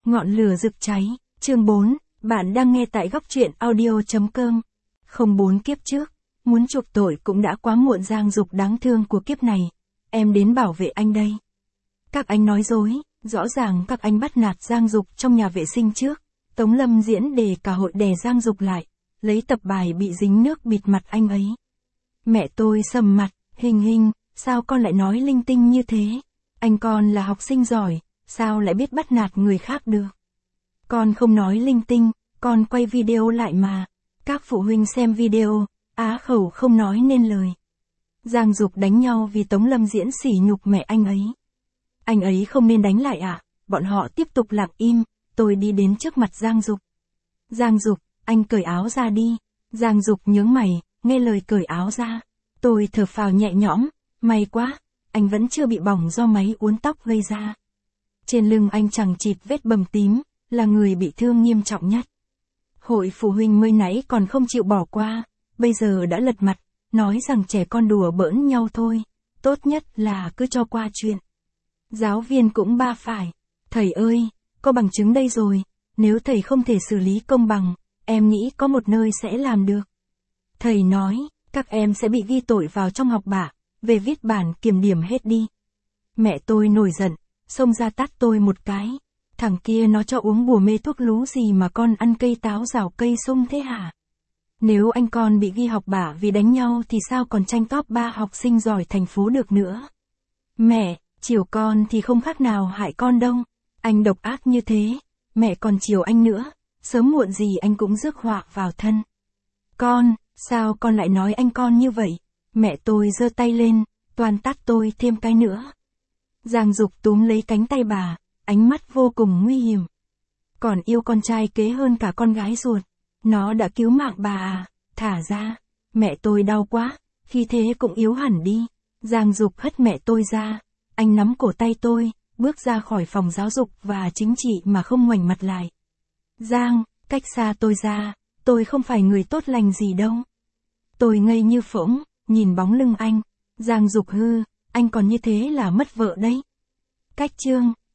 Ngọn lửa rực cháy, chương 4, bạn đang nghe tại góc truyện audio.com. Không 4 kiếp trước, muốn chuộc tội cũng đã quá muộn. Giang Dục đáng thương của kiếp này, em đến bảo vệ anh đây. Các anh nói dối, rõ ràng các anh bắt nạt Giang Dục trong nhà vệ sinh trước. Tống Lâm diễn để cả hội đè Giang Dục lại, lấy tập bài bị dính nước bịt mặt anh ấy. Mẹ tôi sầm mặt, Hình, sao con lại nói linh tinh như thế? Anh con là học sinh giỏi, sao lại biết bắt nạt người khác được? Con không nói linh tinh, con quay video lại mà. Các phụ huynh xem video, á khẩu không nói nên lời. Giang Dục đánh nhau vì Tống Lâm diễn sỉ nhục mẹ anh ấy. Anh ấy không nên đánh lại à? Bọn họ tiếp tục lặng im, tôi đi đến trước mặt Giang Dục. Giang Dục, anh cởi áo ra đi. Giang Dục nhướng mày, nghe lời cởi áo ra. Tôi thở phào nhẹ nhõm, may quá, anh vẫn chưa bị bỏng do máy uốn tóc gây ra. Trên lưng anh chằng chịt vết bầm tím, là người bị thương nghiêm trọng nhất. Hội phụ huynh mới nãy còn không chịu bỏ qua, bây giờ đã lật mặt, nói rằng trẻ con đùa bỡn nhau thôi, tốt nhất là cứ cho qua chuyện. Giáo viên cũng ba phải, thầy ơi, có bằng chứng đây rồi, nếu thầy không thể xử lý công bằng, em nghĩ có một nơi sẽ làm được. Thầy nói, các em sẽ bị ghi tội vào trong học bạ, về viết bản kiểm điểm hết đi. Mẹ tôi nổi giận, xông ra tát tôi một cái. Thằng kia nó cho uống bùa mê thuốc lú gì mà con ăn cây táo rào cây sung thế hả? Nếu anh con bị ghi học bạ vì đánh nhau thì sao còn tranh top 3 học sinh giỏi thành phố được nữa? Mẹ, chiều con thì không khác nào hại con đâu. Anh độc ác như thế, mẹ còn chiều anh nữa, sớm muộn gì anh cũng rước họa vào thân. Con, sao con lại nói anh con như vậy? Mẹ tôi giơ tay lên, toan tát tôi thêm cái nữa. Giang Dục túm lấy cánh tay bà, ánh mắt vô cùng nguy hiểm. Còn yêu con trai kế hơn cả con gái ruột. Nó đã cứu mạng bà à, thả ra. Mẹ tôi đau quá, khi thế cũng yếu hẳn đi. Giang Dục hất mẹ tôi ra. Anh nắm cổ tay tôi, bước ra khỏi phòng giáo dục và chính trị mà không ngoảnh mặt lại. Giang, cách xa tôi ra, tôi không phải người tốt lành gì đâu. Tôi ngây như phỗng, nhìn bóng lưng anh. Giang Dục hư, anh còn như thế là mất vợ đấy. Cách chương